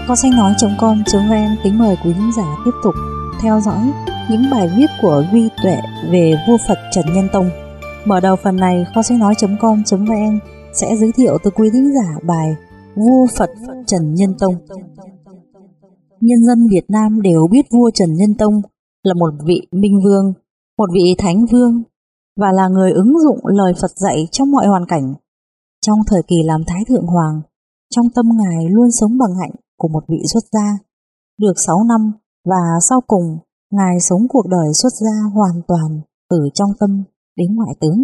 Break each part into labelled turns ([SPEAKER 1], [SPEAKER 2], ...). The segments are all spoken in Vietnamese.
[SPEAKER 1] Kho sách nói.com.vn kính mời quý khán giả tiếp tục theo dõi những bài viết của Duy Tuệ về vua Phật Trần Nhân Tông. Mở đầu phần này, kho sách nói.com.vn sẽ giới thiệu tới quý khán giả bài Vua Phật Trần Nhân Tông. Nhân dân Việt Nam đều biết vua Trần Nhân Tông là một vị minh vương, một vị thánh vương và là người ứng dụng lời Phật dạy trong mọi hoàn cảnh. Trong thời kỳ làm Thái Thượng Hoàng, trong tâm Ngài luôn sống bằng hạnh của một vị xuất gia. Được 6 năm và sau cùng Ngài sống cuộc đời xuất gia hoàn toàn từ trong tâm đến ngoại tướng.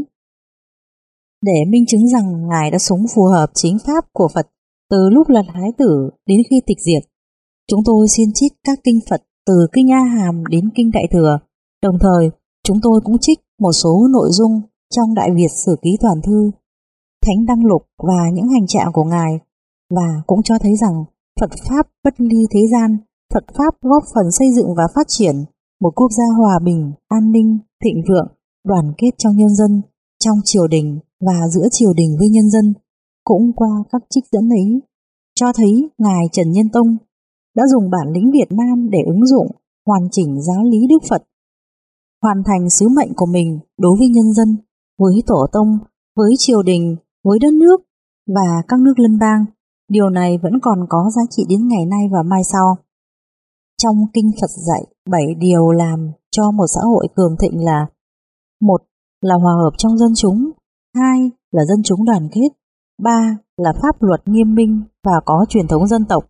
[SPEAKER 1] Để minh chứng rằng Ngài đã sống phù hợp chính pháp của Phật từ lúc là Thái tử đến khi tịch diệt, chúng tôi xin trích các kinh Phật từ Kinh A Hàm đến Kinh Đại Thừa. Đồng thời, chúng tôi cũng trích một số nội dung trong Đại Việt Sử Ký Toàn Thư, Thánh Đăng Lục và những hành trạng của Ngài, và cũng cho thấy rằng Phật Pháp bất ly thế gian, Phật Pháp góp phần xây dựng và phát triển một quốc gia hòa bình, an ninh, thịnh vượng, đoàn kết trong nhân dân, trong triều đình và giữa triều đình với nhân dân. Cũng qua các trích dẫn ấy, cho thấy Ngài Trần Nhân Tông đã dùng bản lĩnh Việt Nam để ứng dụng, hoàn chỉnh giáo lý Đức Phật, hoàn thành sứ mệnh của mình đối với nhân dân, với tổ tông, với triều đình, với đất nước và các nước lân bang. Điều này vẫn còn có giá trị đến ngày nay và mai sau. Trong kinh Phật dạy 7 điều làm cho một xã hội cường thịnh là: 1. Là hòa hợp trong dân chúng, 2. Là dân chúng đoàn kết, 3. Là pháp luật nghiêm minh và có truyền thống dân tộc,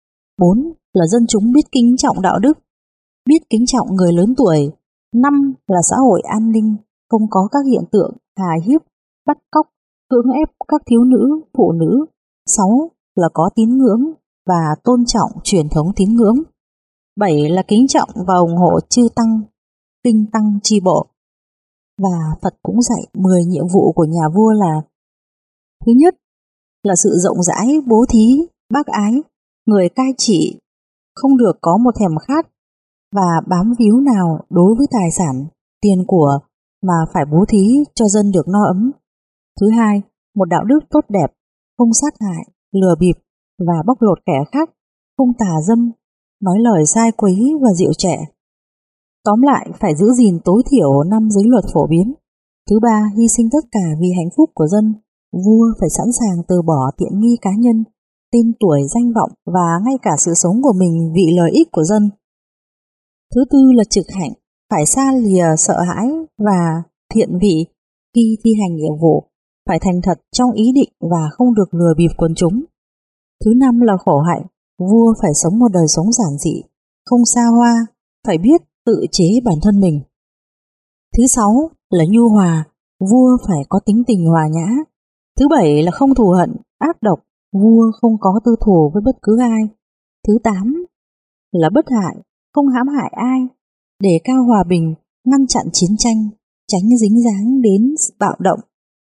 [SPEAKER 1] 4. Là dân chúng biết kính trọng đạo đức, biết kính trọng người lớn tuổi, 5. Là xã hội an ninh, không có các hiện tượng hà hiếp, bắt cóc, cưỡng ép các thiếu nữ, phụ nữ, 6. Là có tín ngưỡng và tôn trọng truyền thống tín ngưỡng, 7. Là kính trọng và ủng hộ chư tăng, kinh tăng chi bộ. Và Phật cũng dạy 10 nhiệm vụ của nhà vua là: thứ nhất là sự rộng rãi, bố thí, bác ái, người cai trị không được có một thèm khát và bám víu nào đối với tài sản, tiền của, mà phải bố thí cho dân được no ấm. Thứ hai, một đạo đức tốt đẹp, không sát hại, lừa bịp và bóc lột kẻ khác, không tà dâm, nói lời sai quấy và rượu chè. Tóm lại, phải giữ gìn tối thiểu 5 giới luật phổ biến. Thứ ba, hy sinh tất cả vì hạnh phúc của dân. Vua phải sẵn sàng từ bỏ tiện nghi cá nhân, tên tuổi, danh vọng và ngay cả sự sống của mình vì lợi ích của dân. Thứ tư là trực hạnh, phải xa lìa sợ hãi và thiện vị khi thi hành nhiệm vụ, phải thành thật trong ý định và không được lừa bịp quần chúng. Thứ năm là khổ hạnh, vua phải sống một đời sống giản dị, không xa hoa, phải biết tự chế bản thân mình. Thứ sáu là nhu hòa, vua phải có tính tình hòa nhã. Thứ bảy là không thù hận, ác độc, vua không có tư thù với bất cứ ai. Thứ 8 là bất hại, không hãm hại ai, đề cao hòa bình, ngăn chặn chiến tranh, tránh dính dáng đến bạo động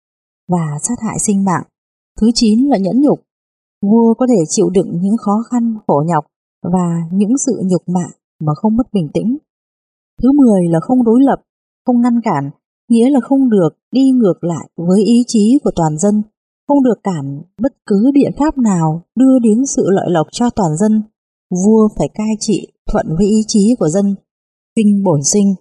[SPEAKER 1] và sát hại sinh mạng. Thứ 9 là nhẫn nhục, vua có thể chịu đựng những khó khăn, khổ nhọc và những sự nhục mạ mà không mất bình tĩnh. Thứ 10 là không đối lập, không ngăn cản, nghĩa là không được đi ngược lại với ý chí của toàn dân, không được cản bất cứ biện pháp nào đưa đến sự lợi lộc cho toàn dân. Vua phải cai trị thuận với ý chí của dân. Kinh Bổn Sinh.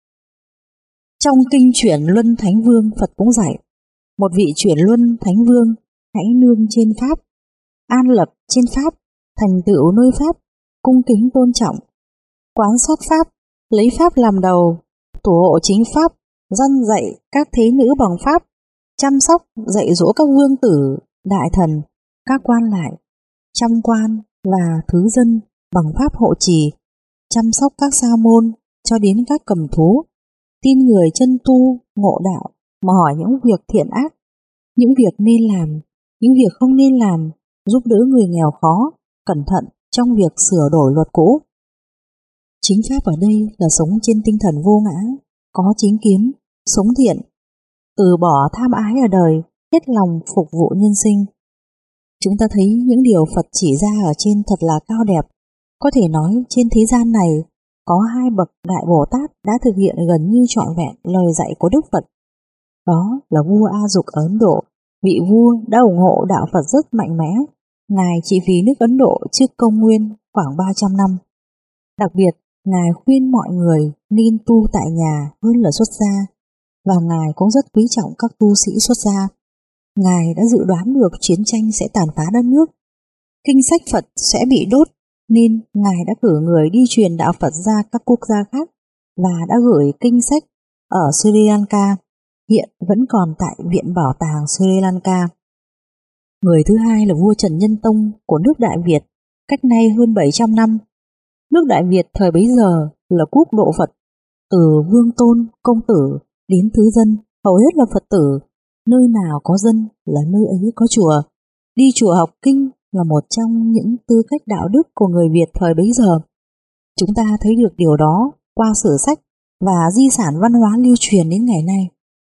[SPEAKER 1] Trong kinh Chuyển Luân Thánh Vương, Phật cũng dạy: một vị Chuyển Luân Thánh Vương hãy nương trên Pháp, an lập trên Pháp, thành tựu nơi Pháp, cung kính tôn trọng, quán sát Pháp, lấy Pháp làm đầu, thủ hộ chính Pháp, răn dạy các thế nữ bằng Pháp, chăm sóc dạy dỗ các vương tử, đại thần, các quan lại, trăm quan và thứ dân bằng Pháp hộ trì, chăm sóc các sa môn cho đến các cầm thú, tin người chân tu, ngộ đạo mà hỏi những việc thiện ác, những việc nên làm, những việc không nên làm, giúp đỡ người nghèo khó, cẩn thận trong việc sửa đổi luật cũ. Chính Pháp ở đây là sống trên tinh thần vô ngã, có chính kiến, sống thiện, từ bỏ tham ái ở đời, hết lòng phục vụ nhân sinh. Chúng ta thấy những điều Phật chỉ ra ở trên thật là cao đẹp. Có thể nói trên thế gian này có 2 bậc Đại Bồ Tát đã thực hiện gần như trọn vẹn lời dạy của Đức Phật. Đó là vua A Dục ở Ấn Độ, vị vua đã ủng hộ đạo Phật rất mạnh mẽ, Ngài trị vì nước Ấn Độ trước công nguyên khoảng 300 năm. Đặc biệt, Ngài khuyên mọi người nên tu tại nhà hơn là xuất gia, và Ngài cũng rất quý trọng các tu sĩ xuất gia. Ngài đã dự đoán được chiến tranh sẽ tàn phá đất nước, kinh sách Phật sẽ bị đốt, nên Ngài đã cử người đi truyền đạo Phật ra các quốc gia khác và đã gửi kinh sách ở Sri Lanka, hiện vẫn còn tại Viện Bảo tàng Sri Lanka. Người thứ hai là vua Trần Nhân Tông của nước Đại Việt, cách nay hơn 700 năm. Nước Đại Việt thời bấy giờ là quốc độ Phật, từ Vương Tôn, Công Tử đến Thứ Dân, hầu hết là Phật tử. Nơi nào có dân là nơi ấy có chùa. Đi chùa học kinh là một trong những tư cách đạo đức của người Việt thời bấy giờ. Chúng ta thấy được điều đó qua sử sách và di sản văn hóa lưu truyền đến ngày nay.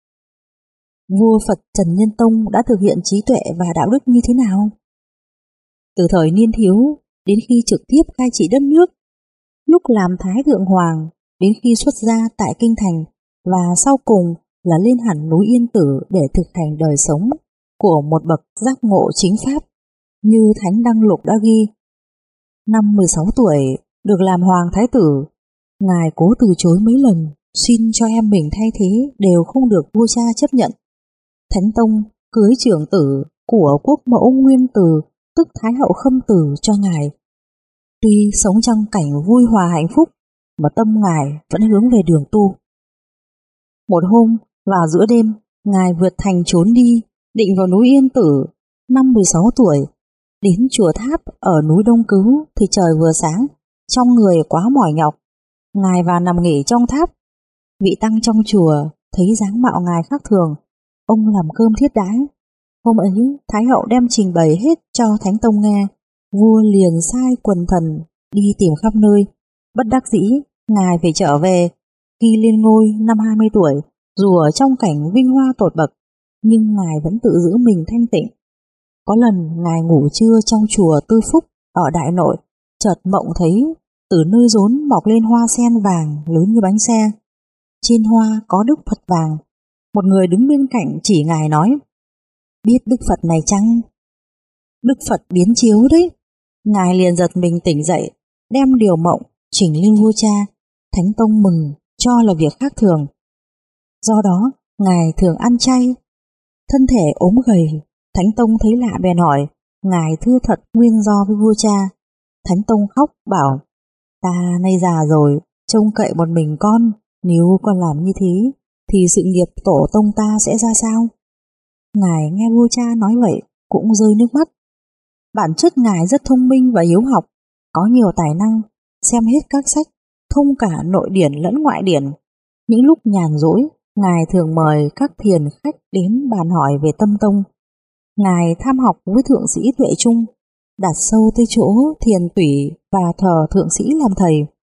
[SPEAKER 1] Vua Phật Trần Nhân Tông đã thực hiện trí tuệ và đạo đức như thế nào? Từ thời niên thiếu đến khi trực tiếp cai trị đất nước, lúc làm Thái Thượng Hoàng đến khi xuất gia tại Kinh Thành, và sau cùng là lên hẳn núi Yên Tử để thực hành đời sống của một bậc giác ngộ chính pháp, như Thánh Đăng Lục đã ghi. Năm 16 tuổi được làm Hoàng Thái Tử, Ngài cố từ chối mấy lần, xin cho em mình thay thế đều không được vua cha chấp nhận. Thánh Tông cưới trưởng tử của quốc mẫu Nguyên Từ, tức Thái hậu Khâm Tử cho Ngài. Tuy sống trong cảnh vui hòa hạnh phúc, mà tâm Ngài vẫn hướng về đường tu. Một hôm vào giữa đêm, Ngài vượt thành trốn đi, định vào núi Yên Tử. Năm 16 tuổi, đến chùa Tháp ở núi Đông Cứu thì trời vừa sáng, trong người quá mỏi nhọc. Ngài vào nằm nghỉ trong tháp. Vị tăng trong chùa thấy dáng mạo Ngài khác thường, ông làm cơm thiết đãi. Hôm ấy, Thái hậu đem trình bày hết cho Thánh Tông nghe. Vua liền sai quần thần đi tìm khắp nơi. Bất đắc dĩ, Ngài phải trở về. Khi lên ngôi năm 20 tuổi, dù ở trong cảnh vinh hoa tột bậc, nhưng Ngài vẫn tự giữ mình thanh tịnh. Có lần Ngài ngủ trưa trong chùa Tư Phúc ở Đại Nội, chợt mộng thấy từ nơi rốn mọc lên hoa sen vàng lớn như bánh xe. Trên hoa có Đức Phật vàng. Một người đứng bên cạnh chỉ Ngài nói: biết Đức Phật này chăng? Đức Phật biến chiếu đấy. Ngài liền giật mình tỉnh dậy, đem điều mộng chỉnh lên vua cha. Thánh Tông mừng, cho là việc khác thường. Do đó, Ngài thường ăn chay. Thân thể ốm gầy, Thánh Tông thấy lạ bèn hỏi. Ngài thưa thật nguyên do với vua cha. Thánh Tông khóc bảo: ta nay già rồi, trông cậy một mình con, nếu con làm như thế thì sự nghiệp tổ tông ta sẽ ra sao? Ngài nghe vua cha nói vậy cũng rơi nước mắt. Bản chất Ngài rất thông minh và hiếu học, có nhiều tài năng, xem hết các sách, thông cả nội điển lẫn ngoại điển. Những lúc nhàn rỗi, Ngài thường mời các thiền khách đến bàn hỏi về tâm tông. Ngài tham học với thượng sĩ Tuệ Trung, đặt sâu tới chỗ thiền tủy và thờ thượng sĩ làm thầy.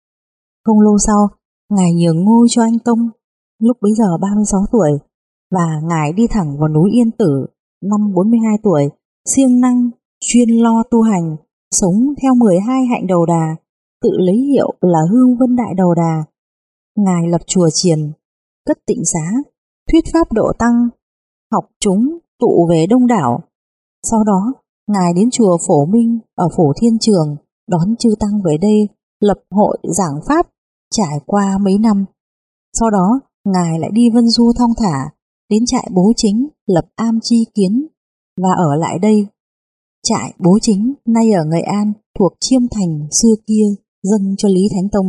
[SPEAKER 1] Không lâu sau, Ngài nhường ngôi cho anh Tông, lúc bấy giờ 36 tuổi, và Ngài đi thẳng vào núi Yên Tử. Năm 42 tuổi, siêng năng, chuyên lo tu hành, sống theo 12 hạnh đầu đà, tự lấy hiệu là Hương Vân Đại Đầu Đà. Ngài lập chùa chiền, cất tịnh xá, thuyết pháp độ tăng, học chúng tụ về đông đảo. Sau đó, Ngài đến chùa Phổ Minh ở Phổ Thiên Trường, đón chư tăng về đây, lập hội giảng pháp, trải qua mấy năm. Sau đó, Ngài lại đi vân du thong thả, đến trại Bố Chính, lập am chi kiến, và ở lại đây. Trại Bố Chính, nay ở Nghệ An, thuộc Chiêm Thành xưa kia, dâng cho Lý Thánh Tông.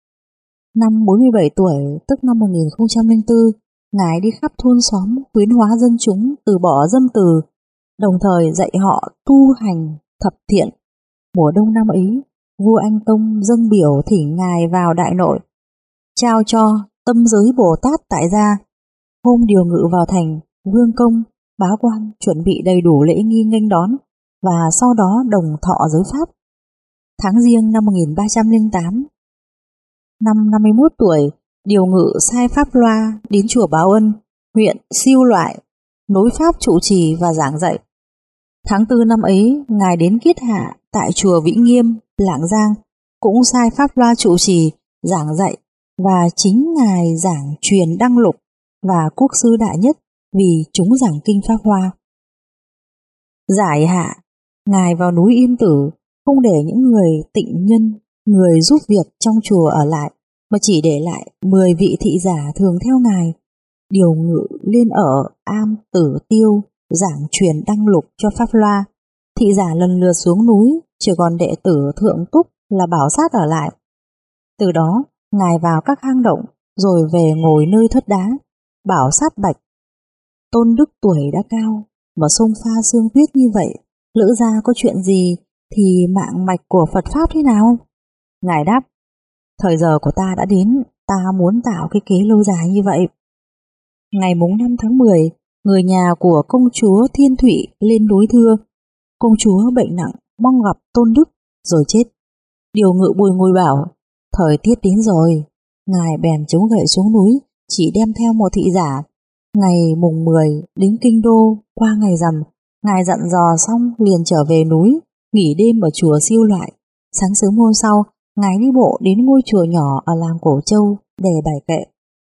[SPEAKER 1] Năm 47 tuổi, tức năm 1004, Ngài đi khắp thôn xóm khuyến hóa dân chúng từ bỏ dâm từ, đồng thời dạy họ tu hành thập thiện. Mùa đông năm ấy, vua Anh Tông dâng biểu thỉnh Ngài vào Đại Nội, trao cho tâm giới Bồ Tát tại gia. Hôm điều ngự vào thành, vương công, bá quan chuẩn bị đầy đủ lễ nghi nghênh đón, và sau đó đồng thọ giới pháp. Tháng Giêng năm 1308, năm 51 tuổi, điều ngự sai Pháp Loa đến chùa Báo Ân, huyện Siêu Loại, nối pháp trụ trì và giảng dạy. Tháng 4 năm ấy, Ngài đến Kiết Hạ tại chùa Vĩnh Nghiêm, Lạng Giang, cũng sai Pháp Loa trụ trì, giảng dạy, và chính Ngài giảng truyền Đăng Lục và Quốc sư Đại Nhất vì chúng giảng kinh Pháp Hoa. Giải Hạ, Ngài vào núi Yên Tử không để những người tịnh nhân, người giúp việc trong chùa ở lại, mà chỉ để lại 10 vị thị giả thường theo Ngài. Điều Ngự lên ở Am Tử Tiêu giảng truyền đăng lục cho pháp loa. Thị giả lần lượt xuống núi, chỉ còn đệ tử Thượng Túc là Bảo Sát ở lại. Từ đó Ngài vào các hang động rồi về ngồi nơi thất đá. Bảo Sát bạch: Tôn Đức tuổi đã cao mà xông pha sương tuyết như vậy, lỡ ra có chuyện gì thì mạng mạch của Phật Pháp thế nào? Ngài đáp: Thời giờ của ta đã đến, ta muốn tạo cái kế lâu dài như vậy. Ngày mùng 5 tháng 10, người nhà của công chúa Thiên Thụy lên núi thưa. Công chúa bệnh nặng, mong gặp Tôn Đức rồi chết. Điều Ngự bùi ngùi bảo: Thời tiết đến rồi. Ngài bèn chống gậy xuống núi, chỉ đem theo một thị giả. Ngày mùng 10 đến Kinh Đô, qua ngày rằm, Ngài dặn dò xong liền trở về núi, nghỉ đêm ở chùa Siêu Loại. Sáng sớm hôm sau, Ngài đi bộ đến ngôi chùa nhỏ ở làng Cổ Châu để bài kệ: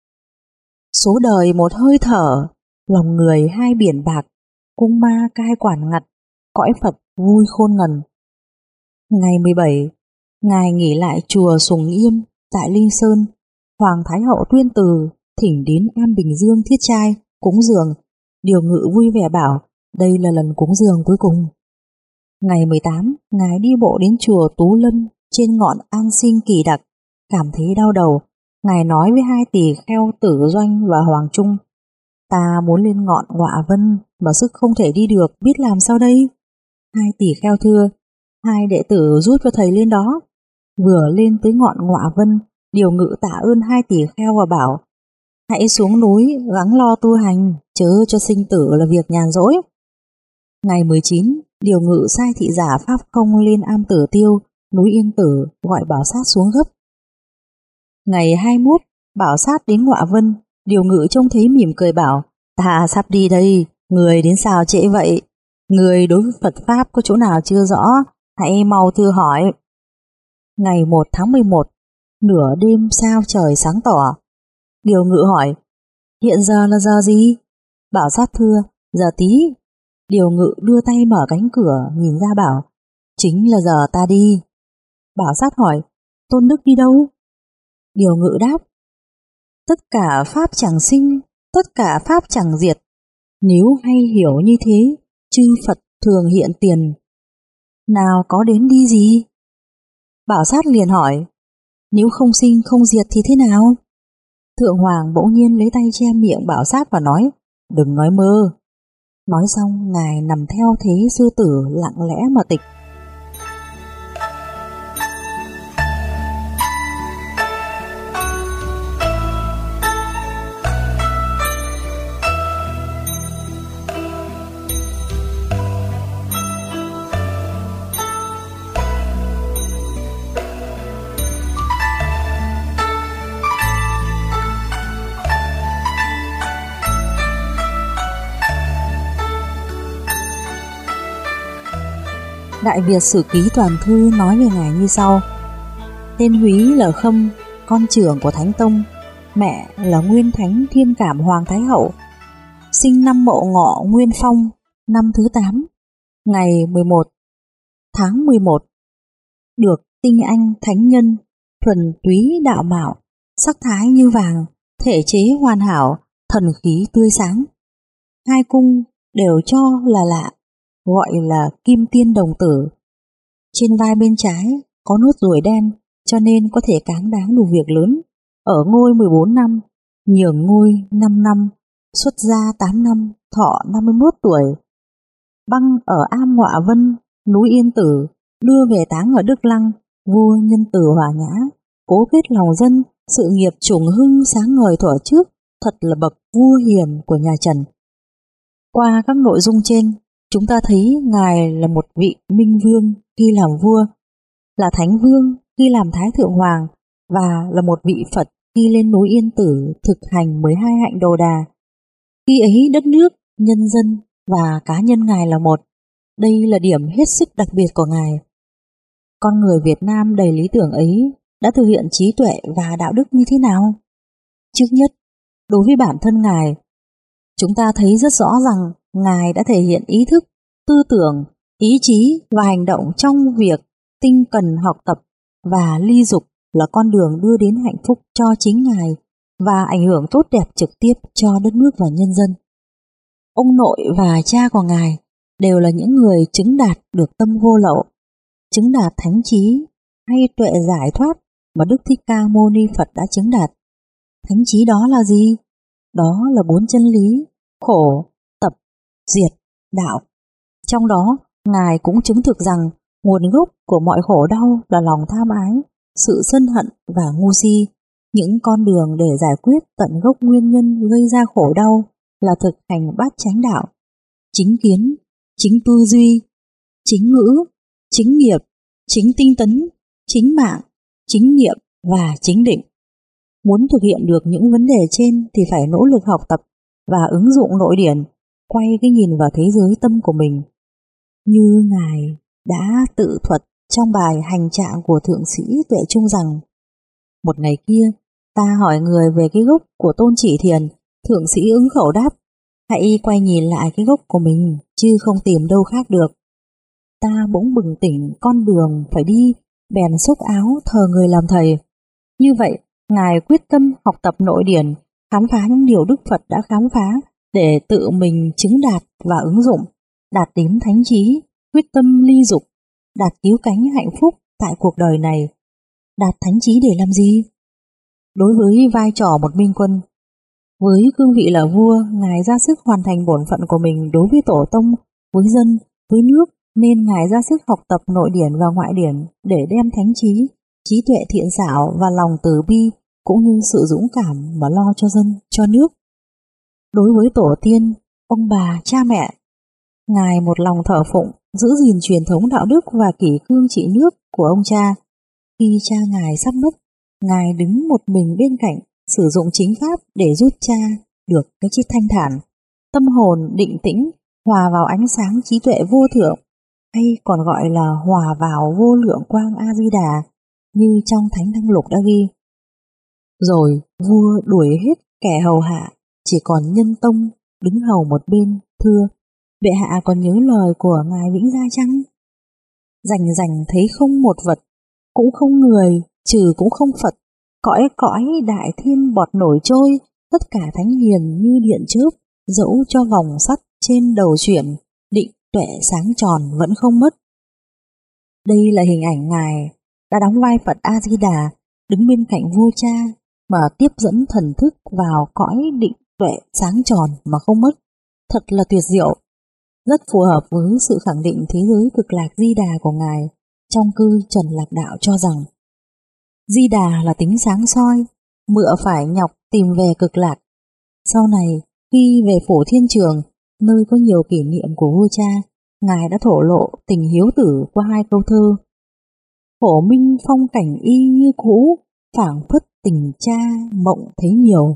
[SPEAKER 1] Số đời một hơi thở, lòng người hai biển bạc, cung ma cai quản ngặt, cõi Phật vui khôn ngần. Ngày 17, Ngài nghỉ lại chùa Sùng Yêm tại Linh Sơn. Hoàng Thái Hậu tuyên từ thỉnh đến Am Bình Dương thiết trai cúng dường. Điều Ngự vui vẻ bảo đây là lần cúng dường cuối cùng. Ngày 18, Ngài đi bộ đến chùa Tú Lâm trên ngọn An Sinh Kỳ Đặc. Cảm thấy đau đầu, Ngài nói với hai tỳ kheo Tử Doanh và Hoàng Trung: Ta muốn lên ngọn Ngọa Vân mà sức không thể đi được, biết làm sao đây? Hai tỳ kheo thưa: Hai đệ tử giúp cho thầy lên đó. Vừa lên tới ngọn Ngọa Vân, Điều Ngự tạ ơn hai tỳ kheo và bảo: Hãy xuống núi gắng lo tu hành, chớ cho sinh tử là việc nhàn rỗi. Ngày 19, Điều Ngự sai thị giả Pháp Không lên Am Tử Tiêu, núi Yên Tử, gọi Bảo Sát xuống gấp. Ngày 21, Bảo Sát đến Ngọa Vân. Điều Ngự trông thấy mỉm cười bảo: Ta sắp đi đây, người đến sao trễ vậy? Người đối với Phật Pháp có chỗ nào chưa rõ, hãy mau thưa hỏi. Ngày 1 tháng 11, nửa đêm sao trời sáng tỏ. Điều Ngự hỏi: Hiện giờ là giờ gì? Bảo Sát thưa: Giờ tí. Điều Ngự đưa tay mở cánh cửa nhìn ra bảo: Chính là giờ ta đi. Bảo Sát hỏi: Tôn Đức đi đâu? Điều Ngự đáp: Tất cả pháp chẳng sinh, tất cả pháp chẳng diệt. Nếu hay hiểu như thế, chư Phật thường hiện tiền. Nào có đến đi gì? Bảo Sát liền hỏi: Nếu không sinh không diệt thì thế nào? Thượng Hoàng bỗng nhiên lấy tay che miệng Bảo Sát và nói: Đừng nói mơ. Nói xong, Ngài nằm theo thế sư tử lặng lẽ mà tịch. Đại Việt Sử Ký Toàn Thư nói về Ngài như sau: Tên Húy là Khâm, con trưởng của Thánh Tông, mẹ là Nguyên Thánh Thiên Cảm Hoàng Thái Hậu, sinh năm Mậu Ngọ Nguyên Phong, năm thứ 8, ngày 11 tháng 11, được tinh anh thánh nhân, thuần túy đạo mạo, sắc thái như vàng, thể chế hoàn hảo, thần khí tươi sáng. Hai cung đều cho là lạ, gọi là Kim Tiên Đồng Tử. Trên vai bên trái có nốt ruồi đen, cho nên có thể cáng đáng đủ việc lớn. Ở ngôi 14 năm, nhường ngôi 5 năm, xuất gia 8 năm, thọ 51 tuổi. Băng ở Am Ngọa Vân, núi Yên Tử, đưa về táng ở Đức Lăng. Vua nhân từ hòa nhã, cố kết lòng dân, sự nghiệp trùng hưng sáng ngời thuở trước, thật là bậc vua hiền của nhà Trần. Qua các nội dung trên, chúng ta thấy Ngài là một vị minh vương khi làm vua, là thánh vương khi làm thái thượng hoàng, và là một vị Phật khi lên núi Yên Tử thực hành 12 hạnh Đồ Đà. Khi ấy đất nước, nhân dân và cá nhân Ngài là một. Đây là điểm hết sức đặc biệt của Ngài. Con người Việt Nam đầy lý tưởng ấy đã thực hiện trí tuệ và đạo đức như thế nào? Trước nhất, đối với bản thân Ngài, chúng ta thấy rất rõ rằng Ngài đã thể hiện ý thức, tư tưởng Ý chí và hành động trong việc tinh cần học tập và ly dục là con đường đưa đến hạnh phúc cho chính Ngài và ảnh hưởng tốt đẹp trực tiếp cho đất nước và nhân dân. Ông nội và cha của Ngài đều là những người chứng đạt được tâm vô lậu, chứng đạt thánh trí hay tuệ giải thoát mà Đức Thích Ca Mâu Ni Phật đã chứng đạt. Thánh trí đó là gì? Đó là 4 chân lý: khổ, tập, diệt, đạo. Trong đó, Ngài cũng chứng thực rằng nguồn gốc của mọi khổ đau là lòng tham ái, sự sân hận và ngu si. Những con đường để giải quyết tận gốc nguyên nhân gây ra khổ đau là thực hành bát chánh đạo: chính kiến, chính tư duy, chính ngữ, chính nghiệp, chính tinh tấn, chính mạng, chính niệm và chính định. Muốn thực hiện được những vấn đề trên thì phải nỗ lực học tập và ứng dụng nội điển, quay cái nhìn vào thế giới tâm của mình. Như Ngài đã tự thuật trong bài hành trạng của Thượng sĩ Tuệ Trung rằng: một ngày kia, ta hỏi người về cái gốc của Tôn Chỉ Thiền, Thượng sĩ ứng khẩu đáp: hãy quay nhìn lại cái gốc của mình, chứ không tìm đâu khác được. Ta bỗng bừng tỉnh con đường phải đi, bèn xốc áo thờ người làm thầy. Như vậy, Ngài quyết tâm học tập nội điển, khám phá những điều Đức Phật đã khám phá để tự mình chứng đạt và ứng dụng, đạt đến thánh trí, quyết tâm ly dục, đạt cứu cánh hạnh phúc tại cuộc đời này. Đạt thánh trí để làm gì? Đối với vai trò một minh quân, với cương vị là vua, Ngài ra sức hoàn thành bổn phận của mình đối với tổ tông, với dân, với nước, nên Ngài ra sức học tập nội điển và ngoại điển để đem thánh trí, trí tuệ thiện xảo và lòng từ bi cũng như sự dũng cảm mà lo cho dân, cho nước. Đối với tổ tiên, ông bà, cha mẹ, Ngài một lòng thờ phụng, giữ gìn truyền thống đạo đức và kỷ cương trị nước của ông cha. Khi cha Ngài sắp mất, Ngài đứng một mình bên cạnh, sử dụng chính pháp để giúp cha được cái chết thanh thản, tâm hồn định tĩnh, hòa vào ánh sáng trí tuệ vô thượng, hay còn gọi là hòa vào vô lượng quang A-di-đà, như trong Thánh Đăng Lục đã ghi. Rồi vua đuổi hết kẻ hầu hạ, chỉ còn Nhân Tông đứng hầu một bên, thưa: bệ hạ còn nhớ lời của Ngài Vĩnh Gia chăng? Rành rành thấy không một vật, cũng không người, trừ cũng không Phật, cõi cõi đại thiên bọt nổi trôi, tất cả thánh hiền như điện chớp, dẫu cho vòng sắt trên đầu chuyển, định tuệ sáng tròn vẫn không mất. Đây là hình ảnh Ngài đã đóng vai Phật A-di-đà, đứng bên cạnh vua cha mà tiếp dẫn thần thức vào cõi định tuệ sáng tròn mà không mất. Thật là tuyệt diệu, rất phù hợp với sự khẳng định thế giới cực lạc Di Đà của Ngài trong cư Trần Lạc Đạo cho rằng Di Đà là tính sáng soi, mựa phải nhọc tìm về cực lạc. Sau này, khi về Phổ Thiên Trường, nơi có nhiều kỷ niệm của vua cha, Ngài đã thổ lộ tình hiếu tử qua 2 câu thơ: phổ minh phong cảnh y như cũ, phảng phất tình cha mộng thấy nhiều.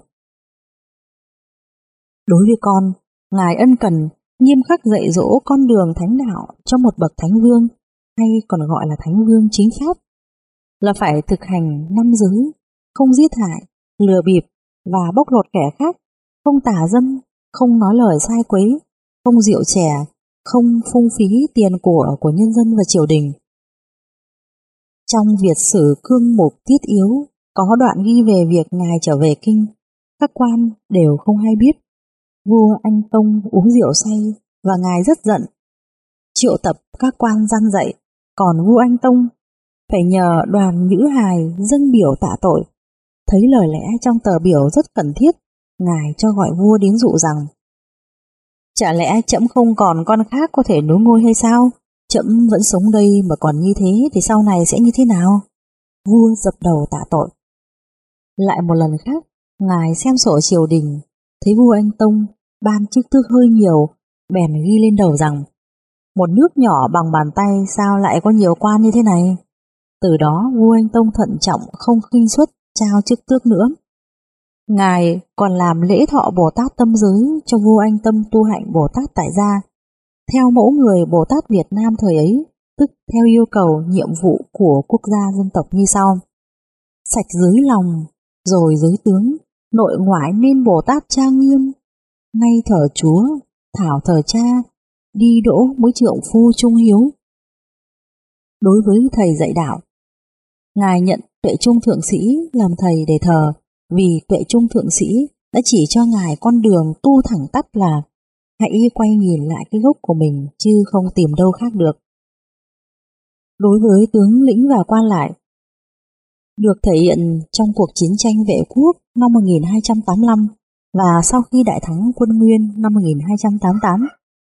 [SPEAKER 1] Đối với con, Ngài ân cần, nghiêm khắc dạy dỗ con đường thánh đạo cho một bậc thánh vương, hay còn gọi là thánh vương chính pháp, là phải thực hành 5 giới: không giết hại, lừa bịp và bóc lột kẻ khác, không tà dâm, không nói lời sai quấy, không rượu chè, không phung phí tiền của nhân dân và triều đình. Trong Việt sử cương mục tiết yếu có đoạn ghi về việc Ngài trở về kinh, các quan đều không hay biết. Vua Anh Tông uống rượu say và Ngài rất giận, triệu tập các quan gian dạy, còn vua Anh Tông phải nhờ đoàn nữ hài dâng biểu tạ tội. Thấy lời lẽ trong tờ biểu rất cần thiết, Ngài cho gọi vua đến dụ rằng: chả lẽ trẫm không còn con khác có thể nối ngôi hay sao? Trẫm vẫn sống đây mà còn như thế thì sau này sẽ như thế nào? Vua dập đầu tạ tội. Lại một lần khác, Ngài xem sổ triều đình, thấy vua Anh Tông ban chức tước hơi nhiều, bèn ghi lên đầu rằng: một nước nhỏ bằng bàn tay sao lại có nhiều quan như thế này? Từ đó vua Anh Tông thận trọng, không khinh suất trao chức tước nữa. Ngài còn làm lễ thọ Bồ Tát tâm giới cho vua Anh Tâm tu hạnh Bồ Tát tại gia, theo mẫu người Bồ Tát Việt Nam thời ấy, tức theo yêu cầu nhiệm vụ của quốc gia dân tộc như sau: sạch dưới lòng, rồi dưới tướng, nội ngoại nên Bồ Tát trang nghiêm, ngay thờ Chúa, thảo thờ cha, đi đỗ mới trượng phu trung hiếu. Đối với thầy dạy đạo, Ngài nhận Tuệ Trung Thượng Sĩ làm thầy để thờ, vì Tuệ Trung Thượng Sĩ đã chỉ cho Ngài con đường tu thẳng tắp là hãy quay nhìn lại cái gốc của mình chứ không tìm đâu khác được. Đối với tướng lĩnh và quan lại, được thể hiện trong cuộc chiến tranh vệ quốc năm 1285 và sau khi đại thắng quân Nguyên năm 1288.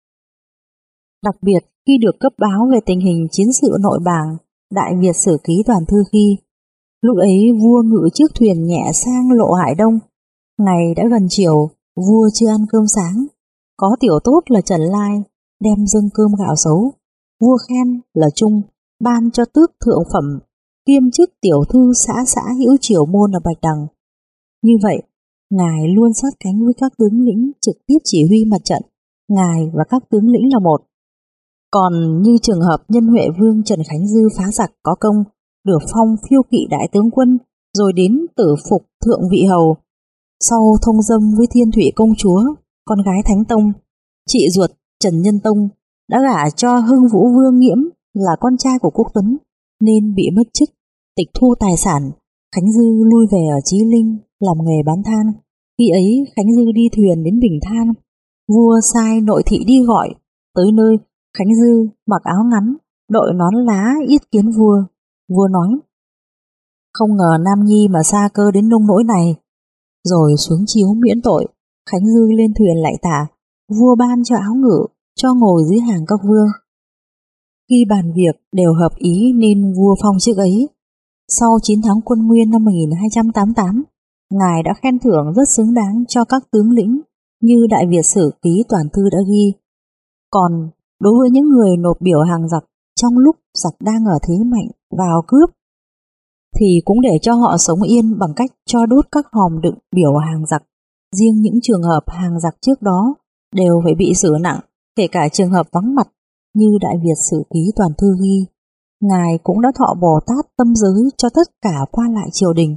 [SPEAKER 1] Đặc biệt khi được cấp báo về tình hình chiến sự nội bảng Đại Việt Sử Ký Toàn Thư khi, lúc ấy vua ngự chiếc thuyền nhẹ sang lộ Hải Đông. Ngày đã gần chiều, vua chưa ăn cơm sáng. Có tiểu tốt là Trần Lai đem dâng cơm gạo xấu. Vua khen là Trung ban cho tước thượng phẩm, kiêm chức tiểu thư xã Hữu Triều Môn ở Bạch Đằng. Như vậy, Ngài luôn sát cánh với các tướng lĩnh trực tiếp chỉ huy mặt trận. Ngài và các tướng lĩnh là một. Còn như trường hợp Nhân Huệ Vương Trần Khánh Dư phá giặc có công, được phong phiêu kỵ đại tướng quân, rồi đến tử phục thượng vị hầu. Sau thông dâm với Thiên Thủy công chúa, con gái Thánh Tông, chị ruột Trần Nhân Tông đã gả cho Hưng Vũ Vương Nghiễm là con trai của Quốc Tuấn, nên bị mất chức, tịch thu tài sản. Khánh Dư lui về ở Chí Linh làm nghề bán than. Khi ấy Khánh Dư đi thuyền đến Bình Than, vua sai nội thị đi gọi. Tới nơi, Khánh Dư mặc áo ngắn, đội nón lá yết kiến vua. Vua nói: không ngờ Nam Nhi mà xa cơ đến nông nỗi này. Rồi xuống chiếu miễn tội. Khánh Dư lên thuyền lạy tạ. Vua ban cho áo ngự, cho ngồi dưới hàng các vương. Khi bàn việc đều hợp ý nên vua phong chức ấy. Sau 9 tháng quân Nguyên năm 1288, Ngài đã khen thưởng rất xứng đáng cho các tướng lĩnh như Đại Việt Sử Ký Toàn Thư đã ghi. Còn đối với những người nộp biểu hàng giặc trong lúc giặc đang ở thế mạnh vào cướp, thì cũng để cho họ sống yên bằng cách cho đốt các hòm đựng biểu hàng giặc. Riêng những trường hợp hàng giặc trước đó đều phải bị xử nặng, kể cả trường hợp vắng mặt như Đại Việt Sử Ký Toàn Thư ghi. Ngài cũng đã thọ Bồ Tát tâm giới cho tất cả qua lại triều đình.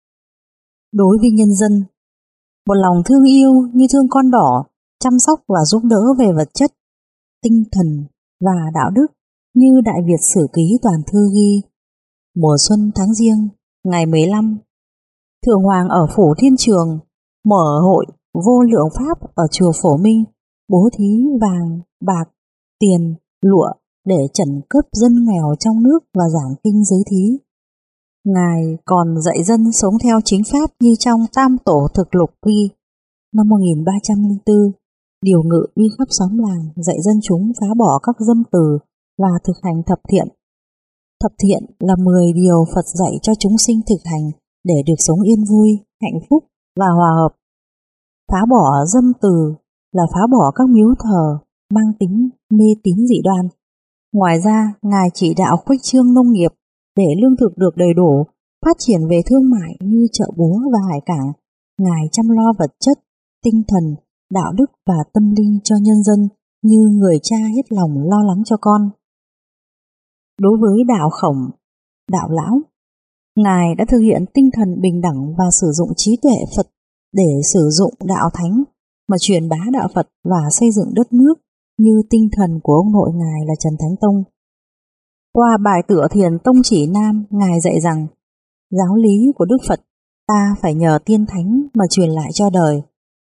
[SPEAKER 1] Đối với nhân dân, một lòng thương yêu như thương con đỏ, chăm sóc và giúp đỡ về vật chất, tinh thần và đạo đức như Đại Việt Sử Ký Toàn Thư ghi. Mùa xuân tháng Giêng, ngày 15, Thượng Hoàng ở Phủ Thiên Trường mở hội vô lượng pháp ở chùa Phổ Minh, bố thí vàng, bạc, tiền, lụa để trần cấp dân nghèo trong nước và giảng kinh giới thí. Ngài còn dạy dân sống theo chính pháp như trong Tam Tổ Thực Lục ghi. Năm 1304, điều ngự đi khắp xóm làng dạy dân chúng phá bỏ các dâm từ và thực hành thập thiện. Thập thiện là 10 điều Phật dạy cho chúng sinh thực hành để được sống yên vui, hạnh phúc và hòa hợp. Phá bỏ dâm từ là phá bỏ các miếu thờ mang tính mê tín dị đoan. Ngoài ra, Ngài chỉ đạo khuếch trương nông nghiệp để lương thực được đầy đủ, phát triển về thương mại như chợ búa và hải cảng. Ngài chăm lo vật chất, tinh thần, đạo đức và tâm linh cho nhân dân như người cha hết lòng lo lắng cho con. Đối với đạo Khổng, đạo Lão, Ngài đã thực hiện tinh thần bình đẳng và sử dụng trí tuệ Phật để sử dụng đạo Thánh mà truyền bá đạo Phật và xây dựng đất nước như tinh thần của ông nội Ngài là Trần Thánh Tông. Qua bài tựa Thiền Tông Chỉ Nam, Ngài dạy rằng giáo lý của Đức Phật ta phải nhờ tiên thánh mà truyền lại cho đời.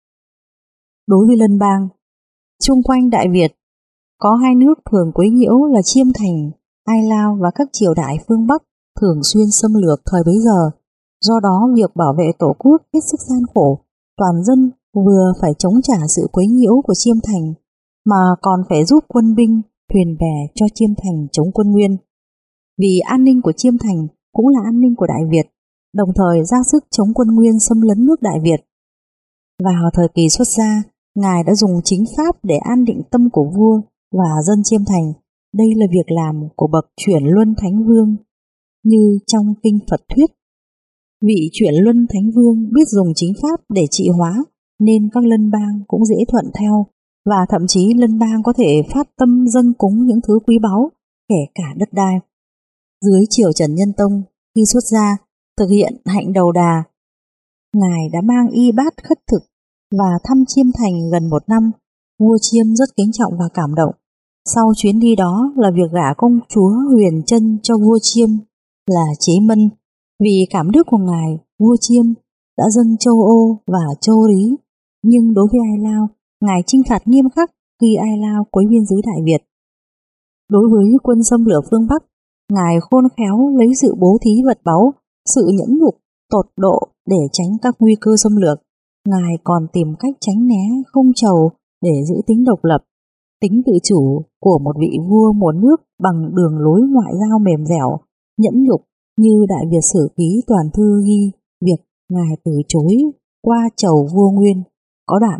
[SPEAKER 1] Đối với lân bang, chung quanh Đại Việt có hai nước thường quấy nhiễu là Chiêm Thành, Ai Lao và các triều đại phương Bắc thường xuyên xâm lược thời bấy giờ. Do đó việc bảo vệ tổ quốc hết sức gian khổ, toàn dân vừa phải chống trả sự quấy nhiễu của Chiêm Thành mà còn phải giúp quân binh, thuyền bè cho Chiêm Thành chống quân Nguyên. Vì an ninh của Chiêm Thành cũng là an ninh của Đại Việt, đồng thời ra sức chống quân Nguyên xâm lấn nước Đại Việt. Vào thời kỳ xuất gia, Ngài đã dùng chính pháp để an định tâm của vua và dân Chiêm Thành. Đây là việc làm của bậc chuyển luân Thánh Vương, như trong kinh Phật thuyết. Vị chuyển luân Thánh Vương biết dùng chính pháp để trị hóa, nên các lân bang cũng dễ thuận theo, và thậm chí lân bang có thể phát tâm dâng cúng những thứ quý báu, kể cả đất đai. Dưới triều Trần Nhân Tông, khi xuất gia, thực hiện hạnh đầu đà, Ngài đã mang y bát khất thực và thăm Chiêm Thành gần 1 năm. Vua Chiêm rất kính trọng và cảm động, Sau chuyến đi đó là việc gả công chúa Huyền Trân cho vua Chiêm là Chế Mân. Vì cảm đức của ngài, vua Chiêm đã dâng Châu Ô và Châu Lý, nhưng đối với Ai Lao, ngài chinh phạt nghiêm khắc khi Ai Lao quấy biên giới Đại Việt. Đối với quân xâm lược phương Bắc, ngài khôn khéo lấy sự bố thí vật báu, sự nhẫn nhục, tột độ để tránh các nguy cơ xâm lược. Ngài còn tìm cách tránh né, không trầu để giữ tính độc lập, tính tự chủ của một vị vua một nước bằng đường lối ngoại giao mềm dẻo, nhẫn nhục, như Đại Việt Sử Ký Toàn Thư ghi việc ngài từ chối qua chầu vua Nguyên. Có đoạn: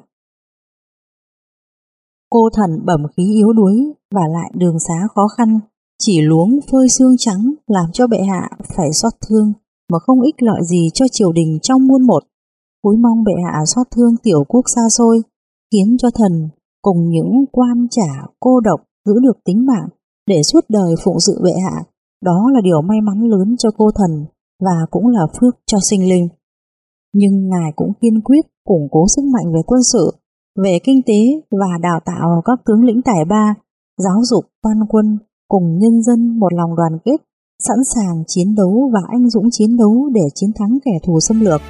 [SPEAKER 1] cô thần bẩm khí yếu đuối và lại đường xá khó khăn, chỉ luống phơi xương trắng làm cho bệ hạ phải xót thương, mà không ích lợi gì cho triều đình trong muôn một. Cúi mong bệ hạ xót thương tiểu quốc xa xôi, khiến cho thần cùng những quan trả cô độc giữ được tính mạng để suốt đời phụng sự bệ hạ. Đó là điều may mắn lớn cho cô thần và cũng là phước cho sinh linh. Nhưng ngài cũng kiên quyết củng cố sức mạnh về quân sự, về kinh tế và đào tạo các tướng lĩnh tài ba, giáo dục quan quân cùng nhân dân một lòng đoàn kết, sẵn sàng chiến đấu và anh dũng chiến đấu để chiến thắng kẻ thù xâm lược.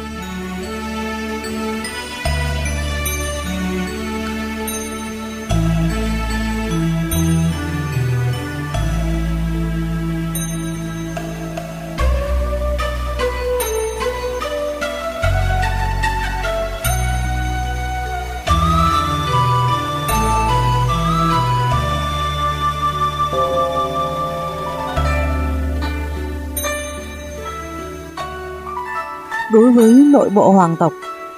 [SPEAKER 1] Đối với nội bộ hoàng tộc,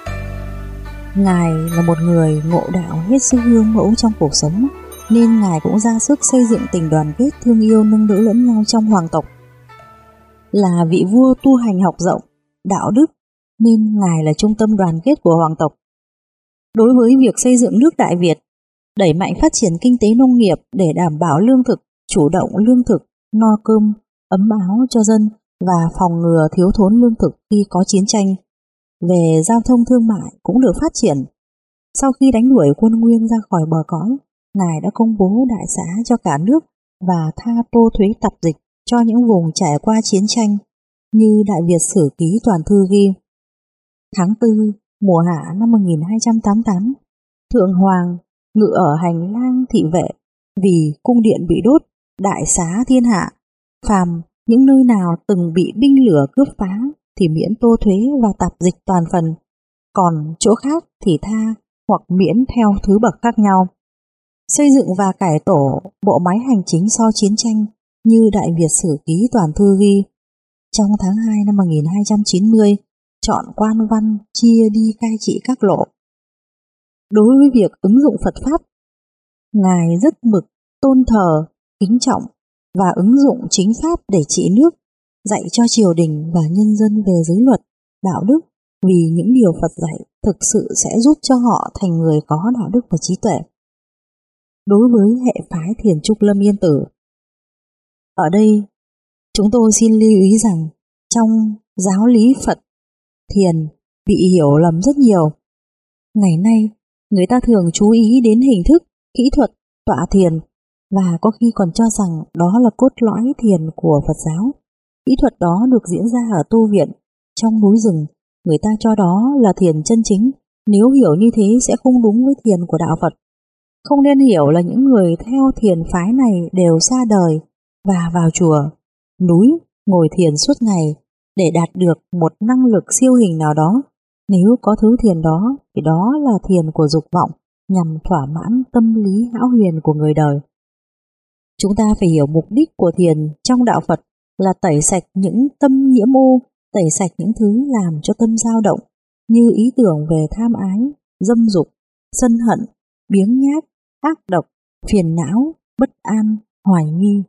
[SPEAKER 1] ngài là một người ngộ đạo hết sức gương mẫu trong cuộc sống, nên ngài cũng ra sức xây dựng tình đoàn kết thương yêu nâng đỡ lẫn nhau trong hoàng tộc. Là vị vua tu hành học rộng, đạo đức, nên ngài là trung tâm đoàn kết của hoàng tộc. Đối với việc xây dựng nước Đại Việt, đẩy mạnh phát triển kinh tế nông nghiệp để đảm bảo lương thực, chủ động lương thực, no cơm, ấm áo cho dân và phòng ngừa thiếu thốn lương thực khi có chiến tranh. Về giao thông thương mại cũng được phát triển. Sau khi đánh đuổi quân Nguyên ra khỏi bờ cõi, ngài đã công bố đại xá cho cả nước và tha tô thuế tập dịch cho những vùng trải qua chiến tranh, như Đại Việt Sử Ký Toàn Thư ghi. Tháng 4 mùa hạ năm 1288, Thượng Hoàng ngự ở hành lang thị vệ, vì cung điện bị đốt, đại xá thiên hạ, phàm những nơi nào từng bị binh lửa cướp phá thì miễn tô thuế và tạp dịch toàn phần, còn chỗ khác thì tha hoặc miễn theo thứ bậc khác nhau. Xây dựng và cải tổ bộ máy hành chính sau chiến tranh, như Đại Việt Sử Ký Toàn Thư ghi. Trong tháng 2 năm 1290, chọn quan văn chia đi cai trị các lộ. Đối với việc ứng dụng Phật Pháp, ngài rất mực tôn thờ, kính trọng và ứng dụng chính pháp để trị nước, dạy cho triều đình và nhân dân về giới luật, đạo đức, vì những điều Phật dạy thực sự sẽ giúp cho họ thành người có đạo đức và trí tuệ. Đối với hệ phái Thiền Trúc Lâm Yên Tử, ở đây chúng tôi xin lưu ý rằng trong giáo lý Phật, thiền bị hiểu lầm rất nhiều. Ngày nay, người ta thường chú ý đến hình thức, kỹ thuật, tọa thiền và có khi còn cho rằng đó là cốt lõi thiền của Phật giáo. Kỹ thuật đó được diễn ra ở tu viện, trong núi rừng, người ta cho đó là thiền chân chính. Nếu hiểu như thế sẽ không đúng với thiền của đạo Phật. Không nên hiểu là những người theo thiền phái này đều xa đời và vào chùa, núi, ngồi thiền suốt ngày để đạt được một năng lực siêu hình nào đó. Nếu có thứ thiền đó thì đó là thiền của dục vọng, nhằm thỏa mãn tâm lý hão huyền của người đời. Chúng ta phải hiểu mục đích của thiền trong đạo Phật là tẩy sạch những tâm nhiễm ô, tẩy sạch những thứ làm cho tâm dao động, như ý tưởng về tham ái, dâm dục, sân hận, biếng nhác, ác độc, phiền não, bất an, hoài nghi.